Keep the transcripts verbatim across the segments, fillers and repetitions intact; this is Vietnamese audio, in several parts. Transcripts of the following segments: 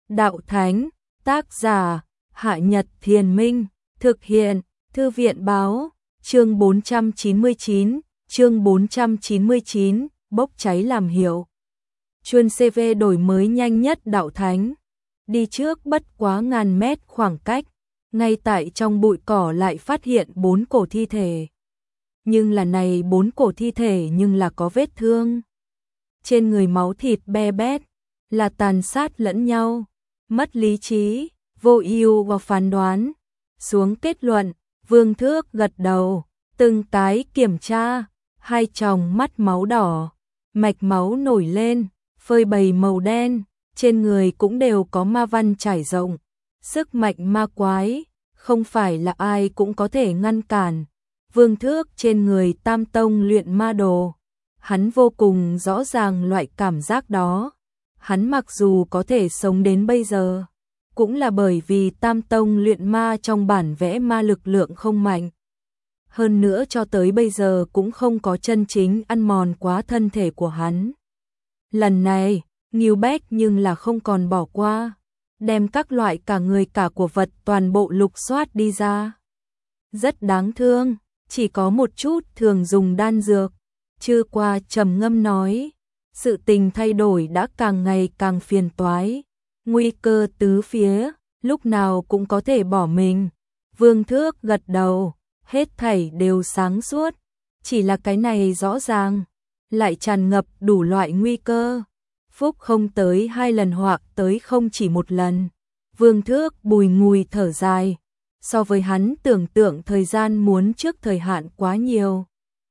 Đạo Thánh, tác giả, Hạ Nhật Thiền Minh, thực hiện, Thư viện báo, chương bốn trăm chín mươi chín, chương bốn trăm chín mươi chín, bốc cháy làm hiệu. Chuyên xê vê đổi mới nhanh nhất Đạo Thánh, đi trước bất quá ngàn mét khoảng cách, ngay tại trong bụi cỏ lại phát hiện bốn cổ thi thể. Nhưng là này bốn cổ thi thể nhưng là có vết thương. Trên người máu thịt be bét, là tàn sát lẫn nhau, mất lý trí, vô ưu và phán đoán. Xuống kết luận, Vương Thước gật đầu, từng cái kiểm tra, hai tròng mắt máu đỏ, mạch máu nổi lên, phơi bày màu đen, trên người cũng đều có ma văn trải rộng. Sức mạnh ma quái, không phải là ai cũng có thể ngăn cản. Vương Thước trên người Tam Tông luyện ma đồ, hắn vô cùng rõ ràng loại cảm giác đó. Hắn mặc dù có thể sống đến bây giờ, cũng là bởi vì Tam Tông luyện ma trong bản vẽ ma lực lượng không mạnh. Hơn nữa cho tới bây giờ cũng không có chân chính ăn mòn quá thân thể của hắn. Lần này, Ngưu Bách nhưng là không còn bỏ qua, đem các loại cả người cả của vật toàn bộ lục soát đi ra. Rất đáng thương, chỉ có một chút thường dùng đan dược. Chư Qua trầm ngâm nói, sự tình thay đổi đã càng ngày càng phiền toái, nguy cơ tứ phía, lúc nào cũng có thể bỏ mình. Vương Thước gật đầu, hết thảy đều sáng suốt, chỉ là cái này rõ ràng, lại tràn ngập đủ loại nguy cơ. Phúc không tới hai lần hoặc tới không chỉ một lần. Vương Thước bùi ngùi thở dài, so với hắn tưởng tượng thời gian muốn trước thời hạn quá nhiều.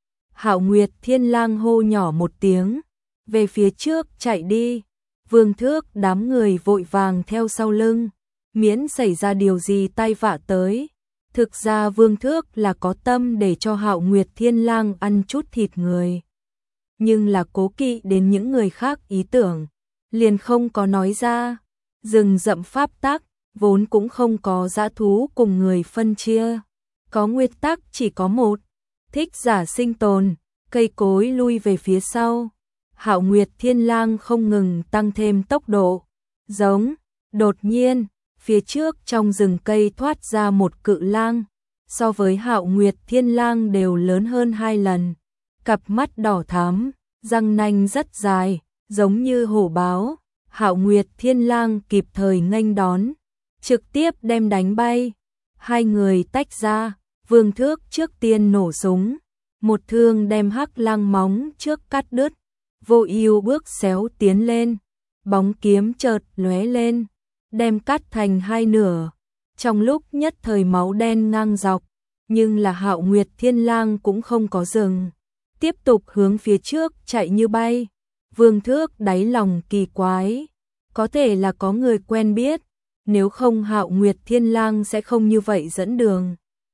Hạo Nguyệt Thiên Lang hô nhỏ một tiếng, về phía trước chạy đi. Vương Thước đám người vội vàng theo sau lưng, miễn xảy ra điều gì tai vạ tới. Thực ra Vương Thước là có tâm để cho Hạo Nguyệt Thiên Lang ăn chút thịt người, nhưng là cố kỵ đến những người khác ý tưởng, liền không có nói ra. Rừng rậm pháp tắc, vốn cũng không có dã thú cùng người phân chia, có nguyên tắc chỉ có một, thích giả sinh tồn, cây cối lui về phía sau. Hạo Nguyệt Thiên Lang không ngừng tăng thêm tốc độ, giống, đột nhiên, phía trước trong rừng cây thoát ra một cự lang, so với Hạo Nguyệt Thiên Lang đều lớn hơn hai lần, cặp mắt đỏ thắm, răng nanh rất dài, giống như hổ báo. Hạo Nguyệt Thiên Lang kịp thời nghênh đón, trực tiếp đem đánh bay. Hai người tách ra, Vương Thước trước tiên nổ súng, một thương đem hắc lang móng trước cắt đứt. Vô ưu bước xéo tiến lên, bóng kiếm chợt lóe lên, đem cắt thành hai nửa. Trong lúc nhất thời máu đen ngang dọc, nhưng là Hạo Nguyệt Thiên Lang cũng không có dừng, tiếp tục hướng phía trước chạy như bay. Vương Thước đáy lòng kỳ quái, có thể là có người quen biết, nếu không Hạo Nguyệt Thiên Lang sẽ không như vậy dẫn đường.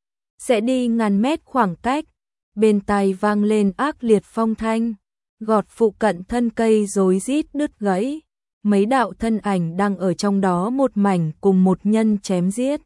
Sẽ đi ngàn mét khoảng cách, bên tai vang lên ác liệt phong thanh, gọt phụ cận thân cây rối rít đứt gãy, mấy đạo thân ảnh đang ở trong đó một mảnh cùng một nhân chém giết.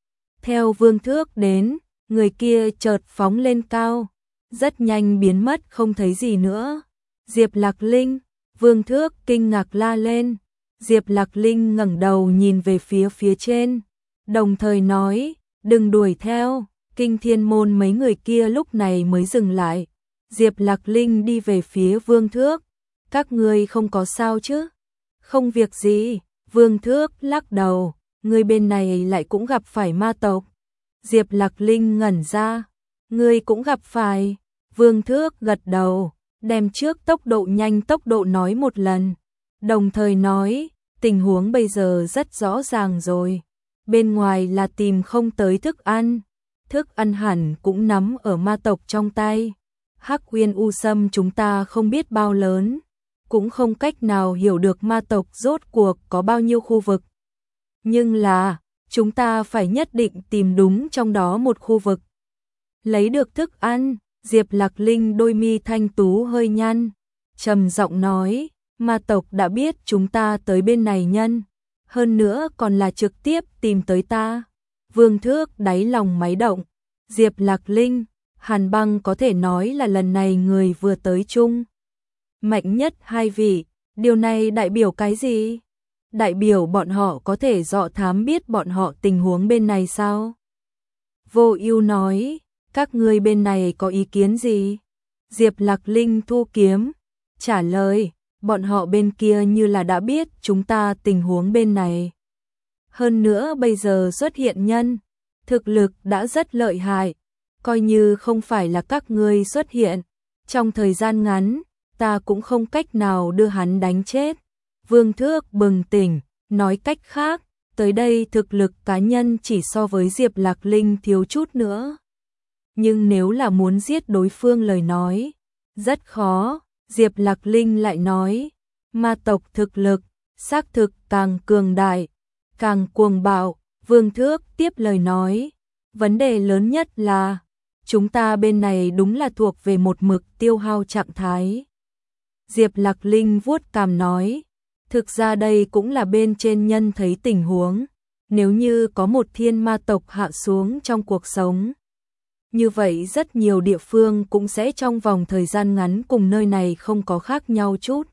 Theo Vương Thước đến, người kia chợt phóng lên cao, rất nhanh biến mất không thấy gì nữa. Diệp Lạc Linh, Vương Thước kinh ngạc la lên. Diệp Lạc Linh ngẩng đầu nhìn về phía phía trên, đồng thời nói, đừng đuổi theo. Kinh Thiên Môn mấy người kia lúc này mới dừng lại. Diệp Lạc Linh đi về phía Vương Thước, các ngươi không có sao chứ? Không việc gì. Vương Thước lắc đầu, người bên này lại cũng gặp phải ma tộc. Diệp Lạc Linh ngẩn ra, ngươi cũng gặp phải. Vương Thước gật đầu, đem trước tốc độ nhanh tốc độ nói một lần, đồng thời nói, tình huống bây giờ rất rõ ràng rồi. Bên ngoài là tìm không tới thức ăn, thức ăn hẳn cũng nắm ở ma tộc trong tay. Hắc Uyên U Sâm chúng ta không biết bao lớn, cũng không cách nào hiểu được ma tộc rốt cuộc có bao nhiêu khu vực. Nhưng là, chúng ta phải nhất định tìm đúng trong đó một khu vực. Lấy được thức ăn, Diệp Lạc Linh đôi mi thanh tú hơi nhăn, trầm giọng nói, ma tộc đã biết chúng ta tới bên này nhân, hơn nữa còn là trực tiếp tìm tới ta. Vương Thước đáy lòng máy động, Diệp Lạc Linh, Hàn Băng có thể nói là lần này người vừa tới chung mạnh nhất hai vị, điều này đại biểu cái gì? đại biểu bọn họ có thể dò thám biết bọn họ tình huống bên này sao? Vô Ưu nói, các ngươi bên này có ý kiến gì? Diệp Lạc Linh thu kiếm, trả lời, bọn họ bên kia như là đã biết chúng ta tình huống bên này. Hơn nữa bây giờ xuất hiện nhân, thực lực đã rất lợi hại, coi như không phải là các ngươi xuất hiện, trong thời gian ngắn, ta cũng không cách nào đưa hắn đánh chết. Vương Thước bừng tỉnh, nói cách khác, tới đây thực lực cá nhân chỉ so với Diệp Lạc Linh thiếu chút nữa. Nhưng nếu là muốn giết đối phương lời nói, rất khó. Diệp Lạc Linh lại nói, ma tộc thực lực, xác thực càng cường đại, càng cuồng bạo. Vương Thước tiếp lời nói, vấn đề lớn nhất là, chúng ta bên này đúng là thuộc về một mực tiêu hao trạng thái. Diệp Lạc Linh vuốt cằm nói, thực ra đây cũng là bên trên nhân thấy tình huống, nếu như có một thiên ma tộc hạ xuống trong cuộc sống. Như vậy rất nhiều địa phương cũng sẽ trong vòng thời gian ngắn cùng nơi này không có khác nhau chút.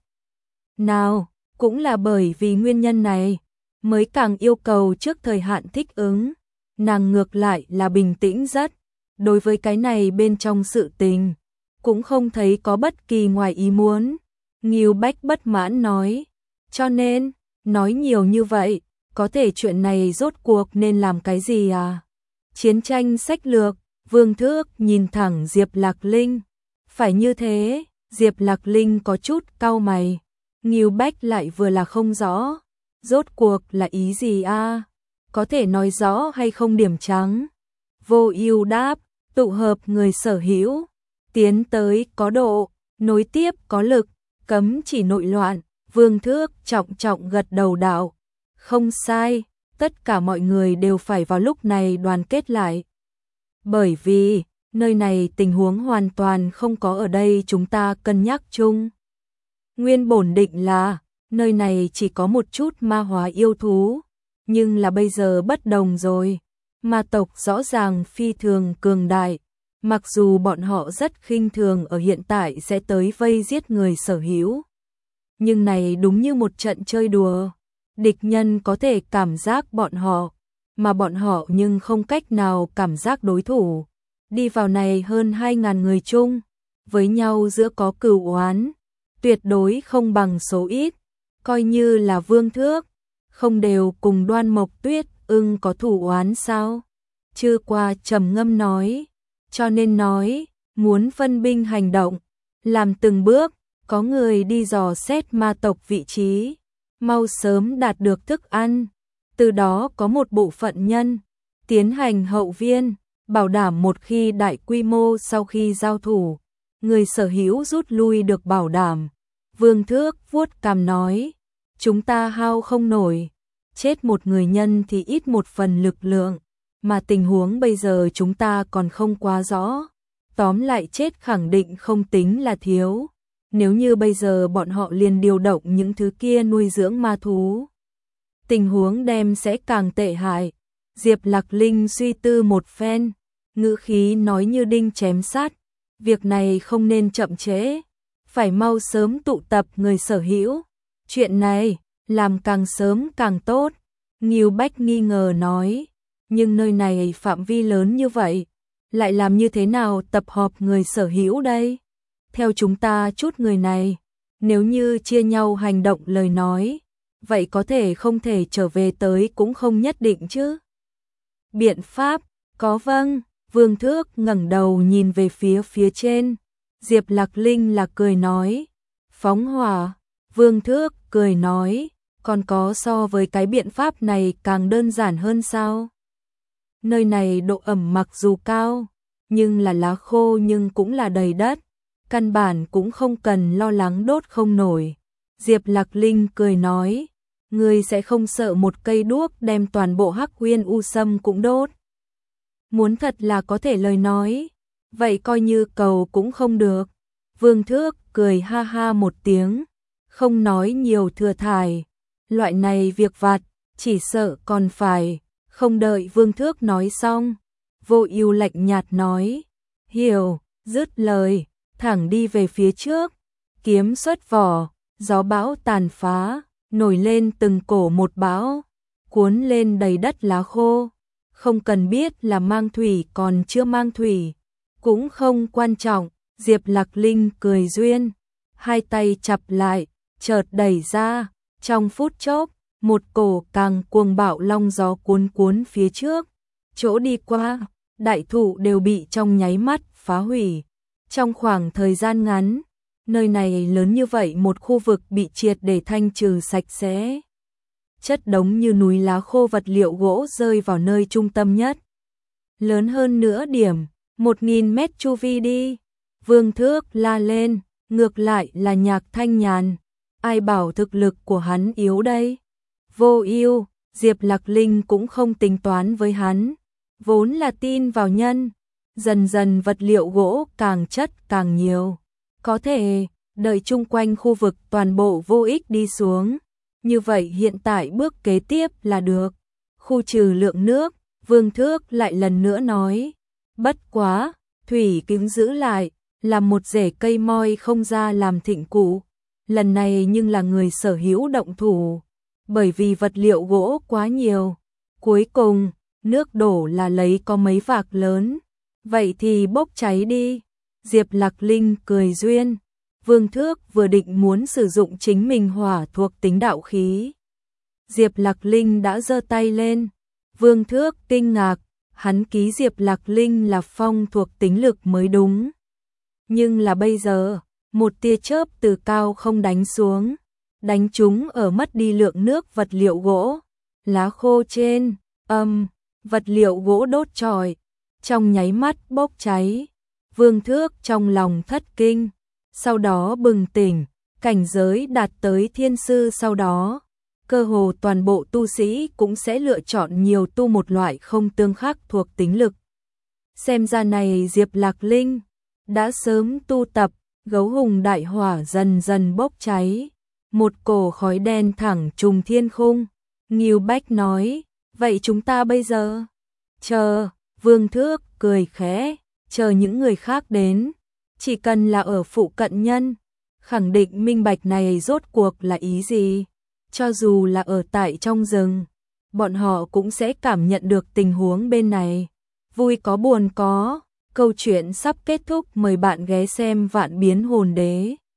Nào, cũng là bởi vì nguyên nhân này, mới càng yêu cầu trước thời hạn thích ứng. Nàng ngược lại là bình tĩnh rất, đối với cái này bên trong sự tình, cũng không thấy có bất kỳ ngoài ý muốn. Ngưu Bách bất mãn nói, cho nên, nói nhiều như vậy, có thể chuyện này rốt cuộc nên làm cái gì à? Chiến tranh sách lược. Vương Thước nhìn thẳng Diệp Lạc Linh, phải như thế. Diệp Lạc Linh có chút cau mày, Ngưu Bách lại vừa là không rõ, rốt cuộc là ý gì a? Có thể nói rõ hay không điểm trắng? Vô Ưu đáp, tụ hợp người sở hữu, tiến tới có độ, nối tiếp có lực, cấm chỉ nội loạn. Vương Thước trọng trọng gật đầu đạo, không sai, tất cả mọi người đều phải vào lúc này đoàn kết lại. Bởi vì, nơi này tình huống hoàn toàn không có ở đây chúng ta cân nhắc chung. Nguyên bổn định là, nơi này chỉ có một chút ma hóa yêu thú, nhưng là bây giờ bất đồng rồi. Ma tộc rõ ràng phi thường cường đại, mặc dù bọn họ rất khinh thường ở hiện tại sẽ tới vây giết người sở hữu. Nhưng này đúng như một trận chơi đùa, địch nhân có thể cảm giác bọn họ, mà bọn họ nhưng không cách nào cảm giác đối thủ. Đi vào này hơn hai ngàn người chung, với nhau giữa có cừu oán, tuyệt đối không bằng số ít, coi như là Vương Thước, không đều cùng Đoan Mộc Tuyết ưng có thủ oán sao? Chư qua trầm ngâm nói, cho nên nói, muốn phân binh hành động, làm từng bước, có người đi dò xét ma tộc vị trí, mau sớm đạt được thức ăn. Từ đó có một bộ phận nhân, tiến hành hậu viên, bảo đảm một khi đại quy mô sau khi giao thủ, người sở hữu rút lui được bảo đảm. Vương Thước vuốt cằm nói, chúng ta hao không nổi, chết một người nhân thì ít một phần lực lượng, mà tình huống bây giờ chúng ta còn không quá rõ. Tóm lại chết khẳng định không tính là thiếu, nếu như bây giờ bọn họ liền điều động những thứ kia nuôi dưỡng ma thú, tình huống đem sẽ càng tệ hại. Diệp Lạc Linh suy tư một phen, ngữ khí nói như đinh chém sát, việc này không nên chậm trễ, phải mau sớm tụ tập người sở hữu, chuyện này làm càng sớm càng tốt. Ngưu Bách nghi ngờ nói, nhưng nơi này phạm vi lớn như vậy, lại làm như thế nào tập hợp người sở hữu đây? Theo chúng ta chút người này, nếu như chia nhau hành động lời nói, vậy có thể không thể trở về tới cũng không nhất định chứ. Biện pháp, có vâng. Vương Thước ngẩng đầu nhìn về phía phía trên, Diệp Lạc Linh là cười nói, phóng hỏa. Vương Thước cười nói, còn có so với cái biện pháp này càng đơn giản hơn sao? Nơi này độ ẩm mặc dù cao, nhưng là lá khô nhưng cũng là đầy đất, căn bản cũng không cần lo lắng đốt không nổi. Diệp Lạc Linh cười nói, ngươi sẽ không sợ một cây đuốc đem toàn bộ Hắc Huyên U Sâm cũng đốt. Muốn thật là có thể lời nói, vậy coi như cầu cũng không được. Vương Thước cười ha ha một tiếng, không nói nhiều thừa thải, loại này việc vặt, chỉ sợ còn phải. Không đợi Vương Thước nói xong, Vô Ưu lạnh nhạt nói, hiểu, dứt lời, thẳng đi về phía trước, kiếm xuất vỏ, gió bão tàn phá, nổi lên từng cổ một bão, cuốn lên đầy đất lá khô. Không cần biết là mang thủy còn chưa mang thủy, cũng không quan trọng. Diệp Lạc Linh cười duyên, hai tay chập lại, chợt đẩy ra, trong phút chốc, một cổ càng cuồng bạo long gió cuốn cuốn phía trước, chỗ đi qua, đại thụ đều bị trong nháy mắt phá hủy. Trong khoảng thời gian ngắn, nơi này lớn như vậy một khu vực bị triệt để thanh trừ sạch sẽ. Chất đống như núi lá khô vật liệu gỗ rơi vào nơi trung tâm nhất. Lớn hơn nữa điểm, một nghìn mét chu vi đi. Vương Thước la lên, ngược lại là Nhạc Thanh Nhàn. Ai bảo thực lực của hắn yếu đây? Vô ưu, Diệp Lạc Linh cũng không tính toán với hắn. Vốn là tin vào nhân. Dần dần vật liệu gỗ càng chất càng nhiều. Có thể, đợi chung quanh khu vực toàn bộ vô ích đi xuống. Như vậy hiện tại bước kế tiếp là được. Khu trừ lượng nước, Vương Thước lại lần nữa nói. Bất quá, thủy kính giữ lại, là một rễ cây moi không ra làm thịnh cụ. Lần này nhưng là người sở hữu động thủ. Bởi vì vật liệu gỗ quá nhiều. Cuối cùng, nước đổ là lấy có mấy vạc lớn. Vậy thì bốc cháy đi. Diệp Lạc Linh cười duyên. Vương Thước vừa định muốn sử dụng chính mình hỏa thuộc tính đạo khí. Diệp Lạc Linh đã giơ tay lên. Vương Thước kinh ngạc, hắn ký Diệp Lạc Linh là phong thuộc tính lực mới đúng. Nhưng là bây giờ, một tia chớp từ cao không đánh xuống, đánh trúng ở mất đi lượng nước vật liệu gỗ, lá khô trên, âm, vật liệu gỗ đốt trọi, trong nháy mắt bốc cháy. Vương Thước trong lòng thất kinh, sau đó bừng tỉnh, cảnh giới đạt tới thiên sư sau đó. Cơ hồ toàn bộ tu sĩ cũng sẽ lựa chọn nhiều tu một loại không tương khắc thuộc tính lực. Xem ra này Diệp Lạc Linh đã sớm tu tập, gấu hùng đại hỏa dần dần bốc cháy. Một cổ khói đen thẳng trùng thiên khung. Ngưu Bách nói, vậy chúng ta bây giờ? Chờ, Vương Thước cười khẽ, chờ những người khác đến. Chỉ cần là ở phụ cận nhân, khẳng định minh bạch này rốt cuộc là ý gì. Cho dù là ở tại trong rừng, bọn họ cũng sẽ cảm nhận được tình huống bên này. Vui có buồn có, câu chuyện sắp kết thúc, mời bạn ghé xem Vạn Biến Hồn Đế.